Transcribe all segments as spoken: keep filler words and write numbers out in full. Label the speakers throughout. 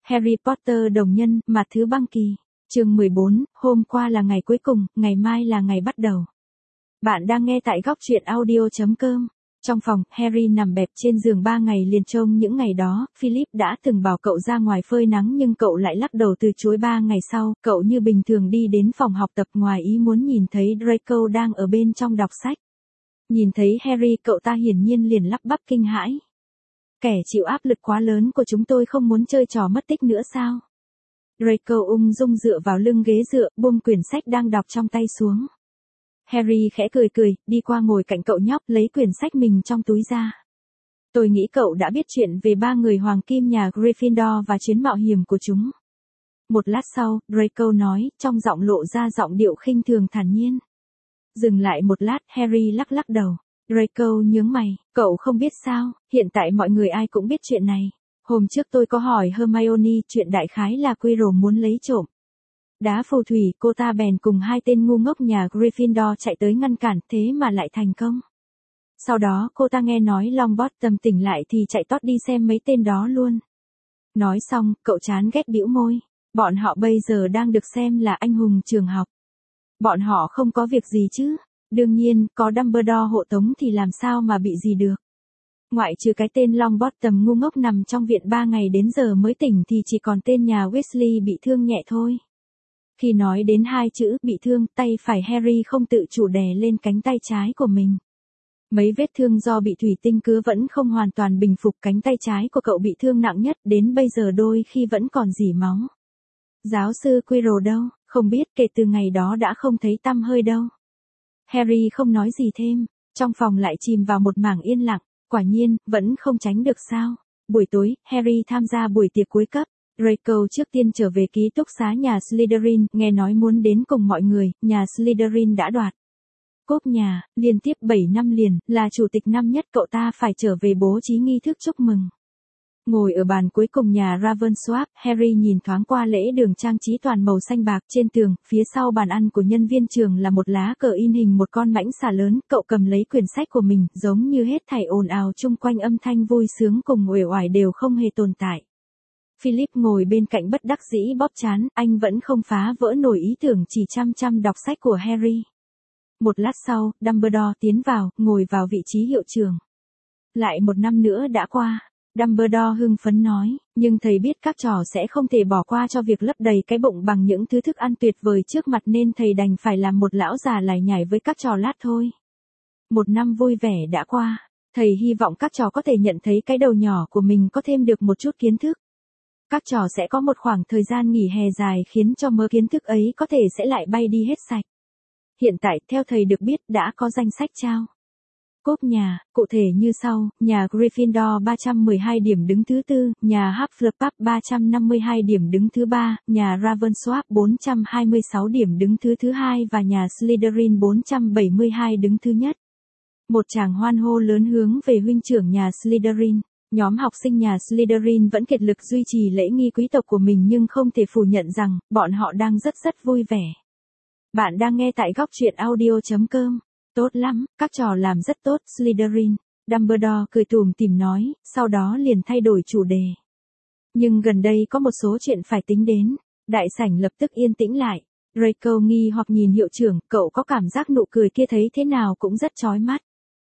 Speaker 1: Harry Potter đồng nhân, mặt thứ băng kỳ. Chương mười bốn, hôm qua là ngày cuối cùng, ngày mai là ngày bắt đầu. Bạn đang nghe tại góc truyện audio chấm com. Trong phòng, Harry nằm bẹp trên giường ba ngày liền trông những ngày đó, Philip đã từng bảo cậu ra ngoài phơi nắng nhưng cậu lại lắc đầu từ chối. Ba ngày sau, cậu như bình thường đi đến phòng học tập, ngoài ý muốn nhìn thấy Draco đang ở bên trong đọc sách. Nhìn thấy Harry, cậu ta hiển nhiên liền lắp bắp kinh hãi. Kẻ chịu áp lực quá lớn của chúng tôi không muốn chơi trò mất tích nữa sao? Draco ung dung dựa vào lưng ghế dựa, buông quyển sách đang đọc trong tay xuống. Harry khẽ cười cười, đi qua ngồi cạnh cậu nhóc, lấy quyển sách mình trong túi ra. Tôi nghĩ cậu đã biết chuyện về ba người hoàng kim nhà Gryffindor và chuyến mạo hiểm của chúng. Một lát sau, Draco nói, trong giọng lộ ra giọng điệu khinh thường thản nhiên. Dừng lại một lát, Harry lắc lắc đầu. Draco nhướng mày, cậu không biết sao, hiện tại mọi người ai cũng biết chuyện này. Hôm trước tôi có hỏi Hermione, chuyện đại khái là Quirrell muốn lấy trộm đá phù thủy, cô ta bèn cùng hai tên ngu ngốc nhà Gryffindor chạy tới ngăn cản, thế mà lại thành công. Sau đó cô ta nghe nói Longbottom tỉnh lại thì chạy tót đi xem mấy tên đó luôn. Nói xong, cậu chán ghét bĩu môi. Bọn họ bây giờ đang được xem là anh hùng trường học. Bọn họ không có việc gì chứ. Đương nhiên, có Dumbledore hộ tống thì làm sao mà bị gì được. Ngoại trừ cái tên Longbottom ngu ngốc nằm trong viện ba ngày đến giờ mới tỉnh thì chỉ còn tên nhà Weasley bị thương nhẹ thôi. Khi nói đến hai chữ bị thương, tay phải Harry không tự chủ đè lên cánh tay trái của mình. Mấy vết thương do bị thủy tinh cứa vẫn không hoàn toàn bình phục, cánh tay trái của cậu bị thương nặng nhất, đến bây giờ đôi khi vẫn còn rỉ máu. Giáo sư Quirrell đâu, không biết, kể từ ngày đó đã không thấy tăm hơi đâu. Harry không nói gì thêm, trong phòng lại chìm vào một mảng yên lặng, quả nhiên, vẫn không tránh được sao. Buổi tối, Harry tham gia buổi tiệc cuối cấp. Draco trước tiên trở về ký túc xá nhà Slytherin, nghe nói muốn đến cùng mọi người, nhà Slytherin đã đoạt cúp nhà, liên tiếp bảy năm liền, là chủ tịch năm nhất, cậu ta phải trở về bố trí nghi thức chúc mừng. Ngồi ở bàn cuối cùng nhà Ravensworth, Harry nhìn thoáng qua lễ đường trang trí toàn màu xanh bạc trên tường, phía sau bàn ăn của nhân viên trường là một lá cờ in hình một con mãnh xà lớn, cậu cầm lấy quyển sách của mình, giống như hết thảy ồn ào chung quanh âm thanh vui sướng cùng uể oải đều không hề tồn tại. Philip ngồi bên cạnh bất đắc dĩ bóp trán, anh vẫn không phá vỡ nổi ý tưởng chỉ chăm chăm đọc sách của Harry. Một lát sau, Dumbledore tiến vào, ngồi vào vị trí hiệu trưởng. Lại một năm nữa đã qua, Dumbledore hưng phấn nói, nhưng thầy biết các trò sẽ không thể bỏ qua cho việc lấp đầy cái bụng bằng những thứ thức ăn tuyệt vời trước mặt nên thầy đành phải làm một lão già lải nhải với các trò lát thôi. Một năm vui vẻ đã qua, thầy hy vọng các trò có thể nhận thấy cái đầu nhỏ của mình có thêm được một chút kiến thức. Các trò sẽ có một khoảng thời gian nghỉ hè dài khiến cho mớ kiến thức ấy có thể sẽ lại bay đi hết sạch. Hiện tại, theo thầy được biết, đã có danh sách trao cúp nhà, cụ thể như sau, nhà Gryffindor ba trăm mười hai điểm đứng thứ tư, nhà Hufflepuff ba trăm năm mươi hai điểm đứng thứ ba, nhà Ravensworth bốn trăm hai mươi sáu điểm đứng thứ thứ hai và nhà Slytherin bốn trăm bảy mươi hai đứng thứ nhất. Một tràng hoan hô lớn hướng về huynh trưởng nhà Slytherin. Nhóm học sinh nhà Slytherin vẫn kiệt lực duy trì lễ nghi quý tộc của mình nhưng không thể phủ nhận rằng, bọn họ đang rất rất vui vẻ. Bạn đang nghe tại góc truyện audio chấm com. Tốt lắm, các trò làm rất tốt, Slytherin. Dumbledore cười tủm tỉm nói, sau đó liền thay đổi chủ đề. Nhưng gần đây có một số chuyện phải tính đến. Đại sảnh lập tức yên tĩnh lại. Draco nghi hoặc nhìn hiệu trưởng, cậu có cảm giác nụ cười kia thấy thế nào cũng rất chói mắt.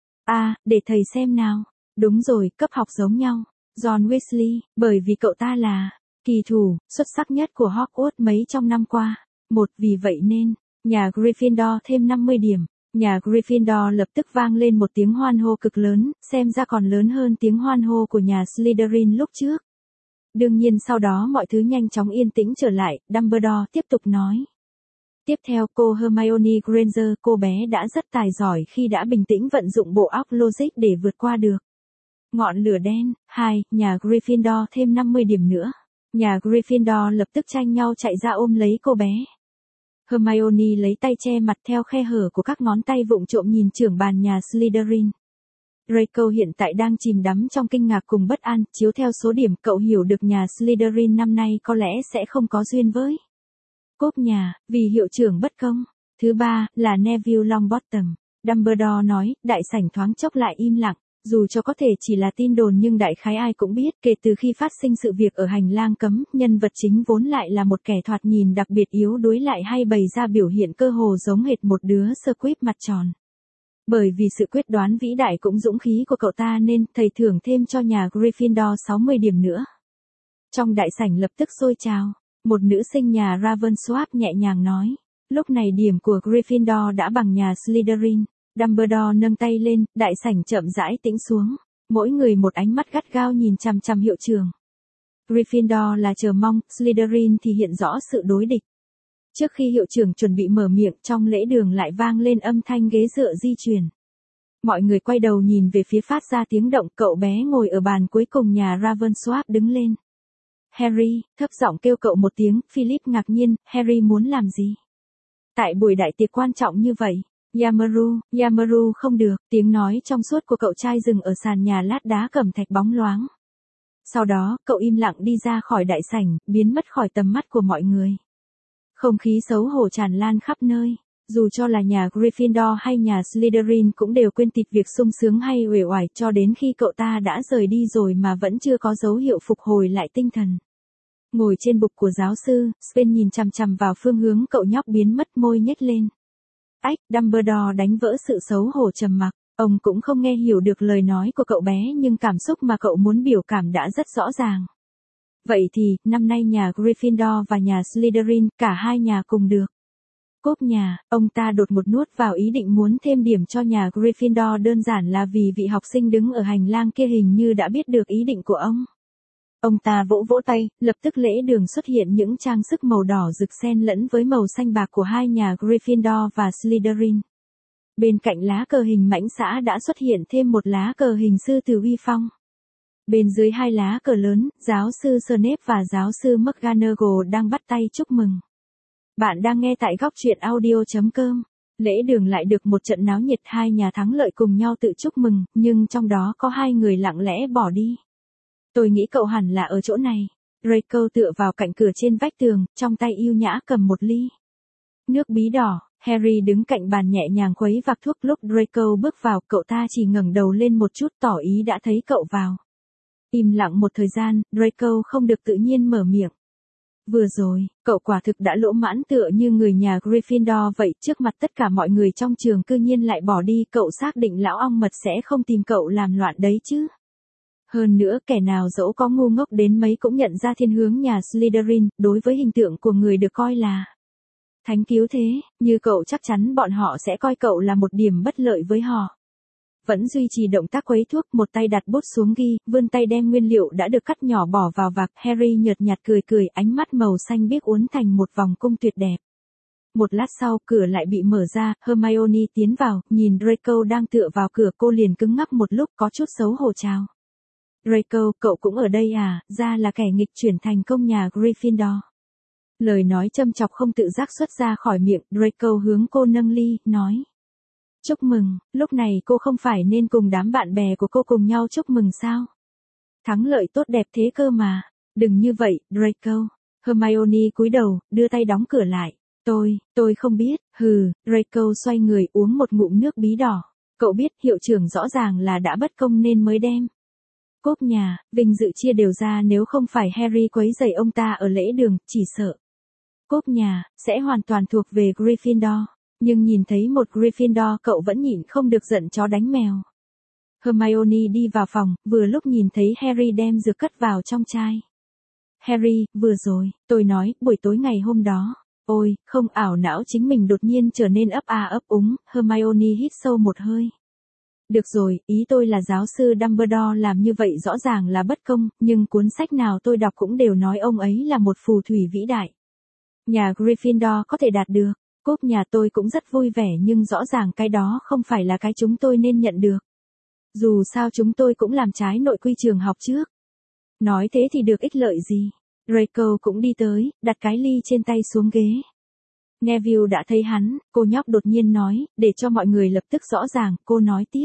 Speaker 1: À, để thầy xem nào. Đúng rồi, cấp học giống nhau. John Weasley, bởi vì cậu ta là kỳ thủ xuất sắc nhất của Hogwarts mấy trong năm qua. Một, vì vậy nên, nhà Gryffindor thêm năm mươi điểm. Nhà Gryffindor lập tức vang lên một tiếng hoan hô cực lớn, xem ra còn lớn hơn tiếng hoan hô của nhà Slytherin lúc trước. Đương nhiên sau đó mọi thứ nhanh chóng yên tĩnh trở lại, Dumbledore tiếp tục nói. Tiếp theo cô Hermione Granger, cô bé đã rất tài giỏi khi đã bình tĩnh vận dụng bộ óc logic để vượt qua được ngọn lửa đen. Hai, nhà Gryffindor thêm năm mươi điểm nữa. Nhà Gryffindor lập tức tranh nhau chạy ra ôm lấy cô bé. Hermione lấy tay che mặt theo khe hở của các ngón tay vụng trộm nhìn trưởng bàn nhà Slytherin. Draco hiện tại đang chìm đắm trong kinh ngạc cùng bất an, chiếu theo số điểm cậu hiểu được nhà Slytherin năm nay có lẽ sẽ không có duyên với cúp nhà, vì hiệu trưởng bất công. Thứ ba, là Neville Longbottom. Dumbledore nói, đại sảnh thoáng chốc lại im lặng. Dù cho có thể chỉ là tin đồn nhưng đại khái ai cũng biết kể từ khi phát sinh sự việc ở hành lang cấm, nhân vật chính vốn lại là một kẻ thoạt nhìn đặc biệt yếu đuối lại hay bày ra biểu hiện cơ hồ giống hệt một đứa Squib mặt tròn. Bởi vì sự quyết đoán vĩ đại cũng dũng khí của cậu ta nên thầy thưởng thêm cho nhà Gryffindor sáu mươi điểm nữa. Trong đại sảnh lập tức sôi trào, một nữ sinh nhà Ravensworth nhẹ nhàng nói. Lúc này điểm của Gryffindor đã bằng nhà Slytherin. Dumbledore nâng tay lên, đại sảnh chậm rãi tĩnh xuống. Mỗi người một ánh mắt gắt gao nhìn chằm chằm hiệu trưởng. Gryffindor là chờ mong, Slytherin thì hiện rõ sự đối địch. Trước khi hiệu trưởng chuẩn bị mở miệng, trong lễ đường lại vang lên âm thanh ghế dựa di chuyển. Mọi người quay đầu nhìn về phía phát ra tiếng động, cậu bé ngồi ở bàn cuối cùng nhà Ravensworth đứng lên. Harry, thấp giọng kêu cậu một tiếng, Philip ngạc nhiên, Harry muốn làm gì? Tại buổi đại tiệc quan trọng như vậy, Yamaru, Yamaru không được, tiếng nói trong suốt của cậu trai dừng ở sàn nhà lát đá cẩm thạch bóng loáng. Sau đó, cậu im lặng đi ra khỏi đại sảnh, biến mất khỏi tầm mắt của mọi người. Không khí xấu hổ tràn lan khắp nơi, dù cho là nhà Gryffindor hay nhà Slytherin cũng đều quên tịt việc sung sướng hay uể oải cho đến khi cậu ta đã rời đi rồi mà vẫn chưa có dấu hiệu phục hồi lại tinh thần. Ngồi trên bục của giáo sư, Spen nhìn chằm chằm vào phương hướng cậu nhóc biến mất, môi nhếch lên. Ách, Dumbledore đánh vỡ sự xấu hổ trầm mặc, ông cũng không nghe hiểu được lời nói của cậu bé nhưng cảm xúc mà cậu muốn biểu cảm đã rất rõ ràng. Vậy thì, năm nay nhà Gryffindor và nhà Slytherin, cả hai nhà cùng được. Cốp nhà, ông ta đột một nuốt vào ý định muốn thêm điểm cho nhà Gryffindor đơn giản là vì vị học sinh đứng ở hành lang kia hình như đã biết được ý định của ông. Ông ta vỗ vỗ tay, lập tức lễ đường xuất hiện những trang sức màu đỏ rực xen lẫn với màu xanh bạc của hai nhà Gryffindor và Slytherin. Bên cạnh lá cờ hình mãnh xã đã xuất hiện thêm một lá cờ hình sư tử uy phong. Bên dưới hai lá cờ lớn, giáo sư Snape và giáo sư McGonagall đang bắt tay chúc mừng. Bạn đang nghe tại góc truyện audio chấm com. Lễ đường lại được một trận náo nhiệt, hai nhà thắng lợi cùng nhau tự chúc mừng, nhưng trong đó có hai người lặng lẽ bỏ đi. Tôi nghĩ cậu hẳn là ở chỗ này. Draco tựa vào cạnh cửa trên vách tường, trong tay yêu nhã cầm một ly nước bí đỏ. Harry đứng cạnh bàn nhẹ nhàng khuấy vạc thuốc. Lúc Draco bước vào, cậu ta chỉ ngẩng đầu lên một chút tỏ ý đã thấy cậu vào. Im lặng một thời gian, Draco không được tự nhiên mở miệng. Vừa rồi, cậu quả thực đã lỗ mãn tựa như người nhà Gryffindor vậy, trước mặt tất cả mọi người trong trường cư nhiên lại bỏ đi, cậu xác định lão ong mật sẽ không tìm cậu làm loạn đấy chứ. Hơn nữa kẻ nào dẫu có ngu ngốc đến mấy cũng nhận ra thiên hướng nhà Slytherin, đối với hình tượng của người được coi là thánh cứu thế, như cậu chắc chắn bọn họ sẽ coi cậu là một điểm bất lợi với họ. Vẫn duy trì động tác khuấy thuốc, một tay đặt bút xuống ghi, vươn tay đem nguyên liệu đã được cắt nhỏ bỏ vào vạc. Harry nhợt nhạt cười cười, ánh mắt màu xanh biếc uốn thành một vòng cung tuyệt đẹp. Một lát sau, cửa lại bị mở ra, Hermione tiến vào, nhìn Draco đang tựa vào cửa, cô liền cứng ngắc một lúc, có chút xấu hổ chào. Draco, cậu cũng ở đây à, ra là kẻ nghịch chuyển thành công nhà Gryffindor. Lời nói châm chọc không tự giác xuất ra khỏi miệng, Draco hướng cô nâng ly, nói. Chúc mừng, lúc này cô không phải nên cùng đám bạn bè của cô cùng nhau chúc mừng sao? Thắng lợi tốt đẹp thế cơ mà. Đừng như vậy, Draco. Hermione cúi đầu, đưa tay đóng cửa lại. Tôi, tôi không biết, hừ, Draco xoay người uống một ngụm nước bí đỏ. Cậu biết hiệu trưởng rõ ràng là đã bất công nên mới đem cốp nhà, vinh dự chia đều ra, nếu không phải Harry quấy rầy ông ta ở lễ đường, chỉ sợ cốp nhà sẽ hoàn toàn thuộc về Gryffindor. Nhưng nhìn thấy một Gryffindor, cậu vẫn nhịn không được giận chó đánh mèo. Hermione đi vào phòng, vừa lúc nhìn thấy Harry đem dược cất vào trong chai. Harry, vừa rồi, tôi nói, buổi tối ngày hôm đó. Ôi, không, ảo não chính mình đột nhiên trở nên ấp a ấp úng. Hermione hít sâu một hơi. Được rồi, ý tôi là giáo sư Dumbledore làm như vậy rõ ràng là bất công, nhưng cuốn sách nào tôi đọc cũng đều nói ông ấy là một phù thủy vĩ đại. Nhà Gryffindor có thể đạt được cốp nhà, tôi cũng rất vui vẻ, nhưng rõ ràng cái đó không phải là cái chúng tôi nên nhận được. Dù sao chúng tôi cũng làm trái nội quy trường học trước. Nói thế thì được ích lợi gì? Draco cũng đi tới, đặt cái ly trên tay xuống ghế. Neville đã thấy hắn, cô nhóc đột nhiên nói, để cho mọi người lập tức rõ ràng, cô nói tiếp.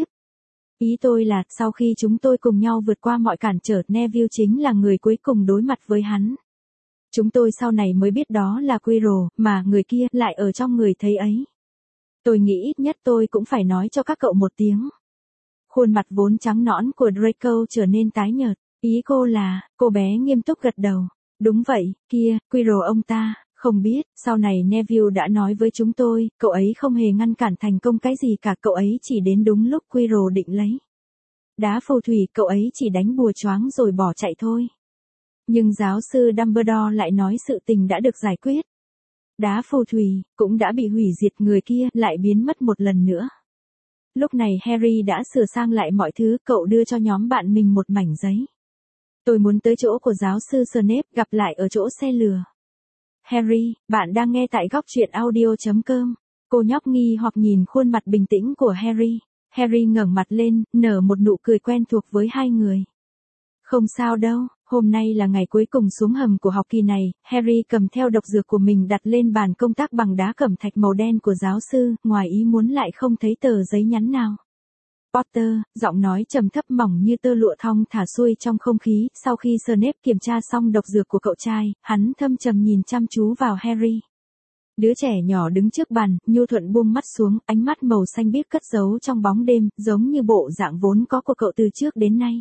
Speaker 1: Ý tôi là, sau khi chúng tôi cùng nhau vượt qua mọi cản trở, Neville chính là người cuối cùng đối mặt với hắn. Chúng tôi sau này mới biết đó là Quirrell, mà người kia lại ở trong người thấy ấy. Tôi nghĩ ít nhất tôi cũng phải nói cho các cậu một tiếng. Khuôn mặt vốn trắng nõn của Draco trở nên tái nhợt. Ý cô là, cô bé nghiêm túc gật đầu. Đúng vậy, kia, Quirrell ông ta, không biết, sau này Neville đã nói với chúng tôi, cậu ấy không hề ngăn cản thành công cái gì cả, cậu ấy chỉ đến đúng lúc Quirrell định lấy đá phù thủy, cậu ấy chỉ đánh bùa choáng rồi bỏ chạy thôi. Nhưng giáo sư Dumbledore lại nói sự tình đã được giải quyết. Đá phù thủy, cũng đã bị hủy diệt, người kia lại biến mất một lần nữa. Lúc này Harry đã sửa sang lại mọi thứ, cậu đưa cho nhóm bạn mình một mảnh giấy. Tôi muốn tới chỗ của giáo sư Snape, gặp lại ở chỗ xe lửa. Harry, bạn đang nghe tại góc truyện audio chấm com. Cô nhóc nghi hoặc nhìn khuôn mặt bình tĩnh của Harry. Harry ngẩng mặt lên, nở một nụ cười quen thuộc với hai người. Không sao đâu, hôm nay là ngày cuối cùng xuống hầm của học kỳ này. Harry cầm theo độc dược của mình đặt lên bàn công tác bằng đá cẩm thạch màu đen của giáo sư, ngoài ý muốn lại không thấy tờ giấy nhắn nào. Potter, giọng nói trầm thấp mỏng như tơ lụa thong thả xuôi trong không khí. Sau khi Snape kiểm tra xong độc dược của cậu trai, hắn thâm trầm nhìn chăm chú vào Harry. Đứa trẻ nhỏ đứng trước bàn, nhu thuận buông mắt xuống, ánh mắt màu xanh biếc cất giấu trong bóng đêm, giống như bộ dạng vốn có của cậu từ trước đến nay.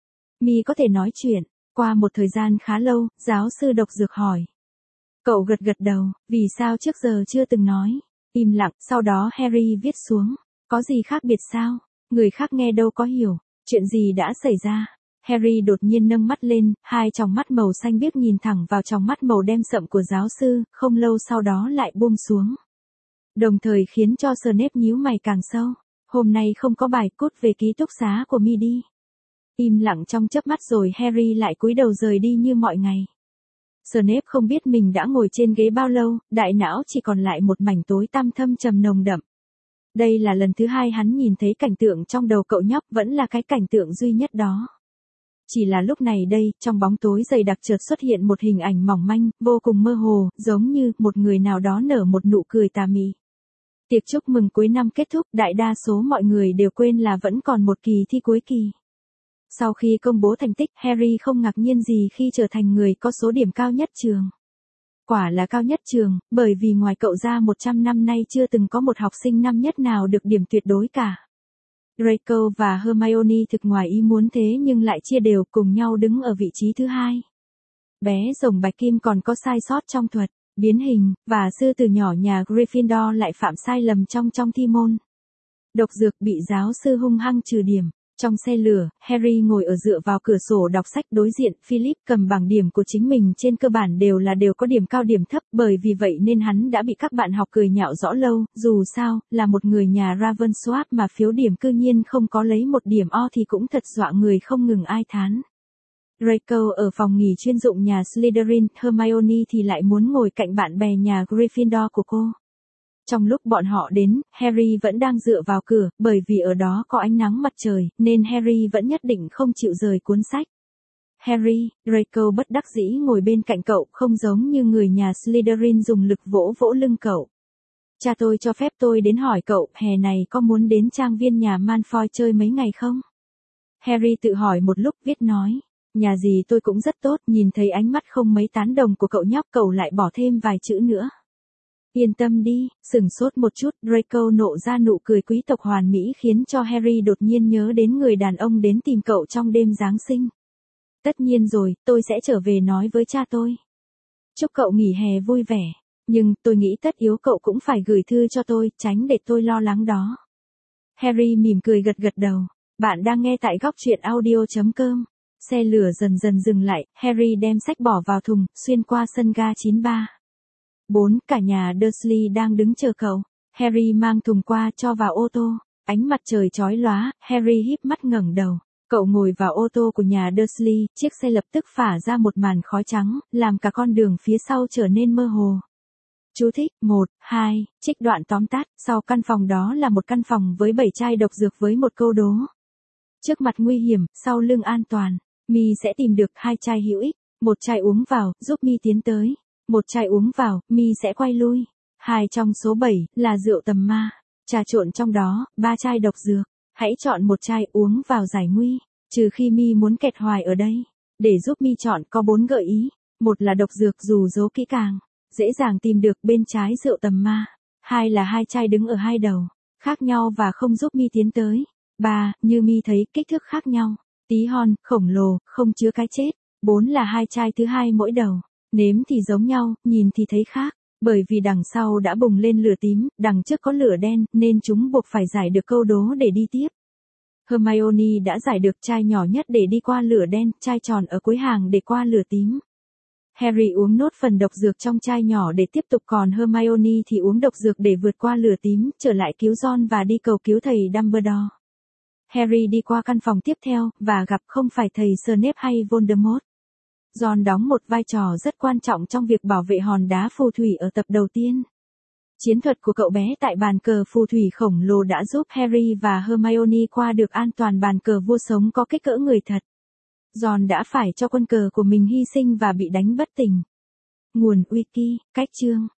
Speaker 1: Mi có thể nói chuyện. Qua một thời gian khá lâu, giáo sư độc dược hỏi. Cậu gật gật đầu, vì sao trước giờ chưa từng nói. Im lặng, sau đó Harry viết xuống. Có gì khác biệt sao? Người khác nghe đâu có hiểu. Chuyện gì đã xảy ra? Harry đột nhiên nâng mắt lên, hai tròng mắt màu xanh biếc nhìn thẳng vào tròng mắt màu đen sậm của giáo sư, không lâu sau đó lại buông xuống. Đồng thời khiến cho Snape nhíu mày càng sâu. Hôm nay không có bài, cút về ký túc xá của Mi đi. Im lặng trong chớp mắt rồi Harry lại cúi đầu rời đi như mọi ngày. Snape không biết mình đã ngồi trên ghế bao lâu, đại não chỉ còn lại một mảnh tối tăm thâm trầm nồng đậm. Đây là lần thứ hai hắn nhìn thấy cảnh tượng trong đầu cậu nhóc, vẫn là cái cảnh tượng duy nhất đó. Chỉ là lúc này đây, trong bóng tối dày đặc chợt xuất hiện một hình ảnh mỏng manh, vô cùng mơ hồ, giống như một người nào đó nở một nụ cười tà mị. Tiệc chúc mừng cuối năm kết thúc, đại đa số mọi người đều quên là vẫn còn một kỳ thi cuối kỳ. Sau khi công bố thành tích, Harry không ngạc nhiên gì khi trở thành người có số điểm cao nhất trường. Quả là cao nhất trường, bởi vì ngoài cậu ra một trăm năm nay chưa từng có một học sinh năm nhất nào được điểm tuyệt đối cả. Draco và Hermione thực ngoài ý muốn thế nhưng lại chia đều cùng nhau đứng ở vị trí thứ hai. Bé rồng bạch kim còn có sai sót trong thuật, biến hình, và sư tử nhỏ nhà Gryffindor lại phạm sai lầm trong trong thi môn. Độc dược bị giáo sư hung hăng trừ điểm. Trong xe lửa, Harry ngồi ở dựa vào cửa sổ đọc sách, đối diện Philip cầm bảng điểm của chính mình, trên cơ bản đều là đều có điểm cao điểm thấp, bởi vì vậy nên hắn đã bị các bạn học cười nhạo rõ lâu, dù sao, là một người nhà Ravensworth mà phiếu điểm cư nhiên không có lấy một điểm O thì cũng thật dọa người không ngừng ai thán. Draco ở phòng nghỉ chuyên dụng nhà Slytherin, Hermione thì lại muốn ngồi cạnh bạn bè nhà Gryffindor của cô. Trong lúc bọn họ đến, Harry vẫn đang dựa vào cửa, bởi vì ở đó có ánh nắng mặt trời, nên Harry vẫn nhất định không chịu rời cuốn sách. Harry, Draco bất đắc dĩ ngồi bên cạnh cậu, không giống như người nhà Slytherin dùng lực vỗ vỗ lưng cậu. Cha tôi cho phép tôi đến hỏi cậu, hè này có muốn đến trang viên nhà Malfoy chơi mấy ngày không? Harry tự hỏi một lúc, viết nói. Nhà gì tôi cũng rất tốt, nhìn thấy ánh mắt không mấy tán đồng của cậu nhóc, cậu lại bỏ thêm vài chữ nữa. Yên tâm đi, sừng sốt một chút, Draco nộ ra nụ cười quý tộc hoàn mỹ khiến cho Harry đột nhiên nhớ đến người đàn ông đến tìm cậu trong đêm Giáng sinh. Tất nhiên rồi, tôi sẽ trở về nói với cha tôi. Chúc cậu nghỉ hè vui vẻ, nhưng tôi nghĩ tất yếu cậu cũng phải gửi thư cho tôi, tránh để tôi lo lắng đó. Harry mỉm cười gật gật đầu. Bạn đang nghe tại góc truyện audio chấm com. Xe lửa dần dần dừng lại, Harry đem sách bỏ vào thùng, xuyên qua sân ga chín ba. bốn. Cả nhà Dursley đang đứng chờ cậu. Harry mang thùng qua cho vào ô tô. Ánh mặt trời chói lóa, Harry híp mắt ngẩng đầu. Cậu ngồi vào ô tô của nhà Dursley, chiếc xe lập tức phả ra một màn khói trắng, làm cả con đường phía sau trở nên mơ hồ. Chú thích, một, hai, trích đoạn tóm tắt, sau căn phòng đó là một căn phòng với bảy chai độc dược với một câu đố. Trước mặt nguy hiểm, sau lưng an toàn, Mi sẽ tìm được hai chai hữu ích, một chai uống vào, giúp Mi tiến tới. Một chai uống vào, Mi sẽ quay lui. Hai trong số bảy, là rượu tầm ma. Trà trộn trong đó, ba chai độc dược. Hãy chọn một chai uống vào giải nguy. Trừ khi Mi muốn kẹt hoài ở đây. Để giúp Mi chọn có bốn gợi ý. Một là độc dược dù giấu kỹ càng, dễ dàng tìm được bên trái rượu tầm ma. Hai là hai chai đứng ở hai đầu, khác nhau và không giúp Mi tiến tới. ba. Như mi thấy, kích thước khác nhau. Tí hon, khổng lồ, không chứa cái chết. bốn. Là hai chai thứ hai mỗi đầu. Nếm thì giống nhau, nhìn thì thấy khác. Bởi vì đằng sau đã bùng lên lửa tím, đằng trước có lửa đen, nên chúng buộc phải giải được câu đố để đi tiếp. Hermione đã giải được chai nhỏ nhất để đi qua lửa đen, chai tròn ở cuối hàng để qua lửa tím. Harry uống nốt phần độc dược trong chai nhỏ để tiếp tục, còn Hermione thì uống độc dược để vượt qua lửa tím, trở lại cứu Ron và đi cầu cứu thầy Dumbledore. Harry đi qua căn phòng tiếp theo, và gặp không phải thầy Snape hay Voldemort. Ron đóng một vai trò rất quan trọng trong việc bảo vệ hòn đá phù thủy ở tập đầu tiên. Chiến thuật của cậu bé tại bàn cờ phù thủy khổng lồ đã giúp Harry và Hermione qua được an toàn bàn cờ vua sống có kích cỡ người thật. Ron đã phải cho quân cờ của mình hy sinh và bị đánh bất tỉnh. Nguồn Wiki, cách chương.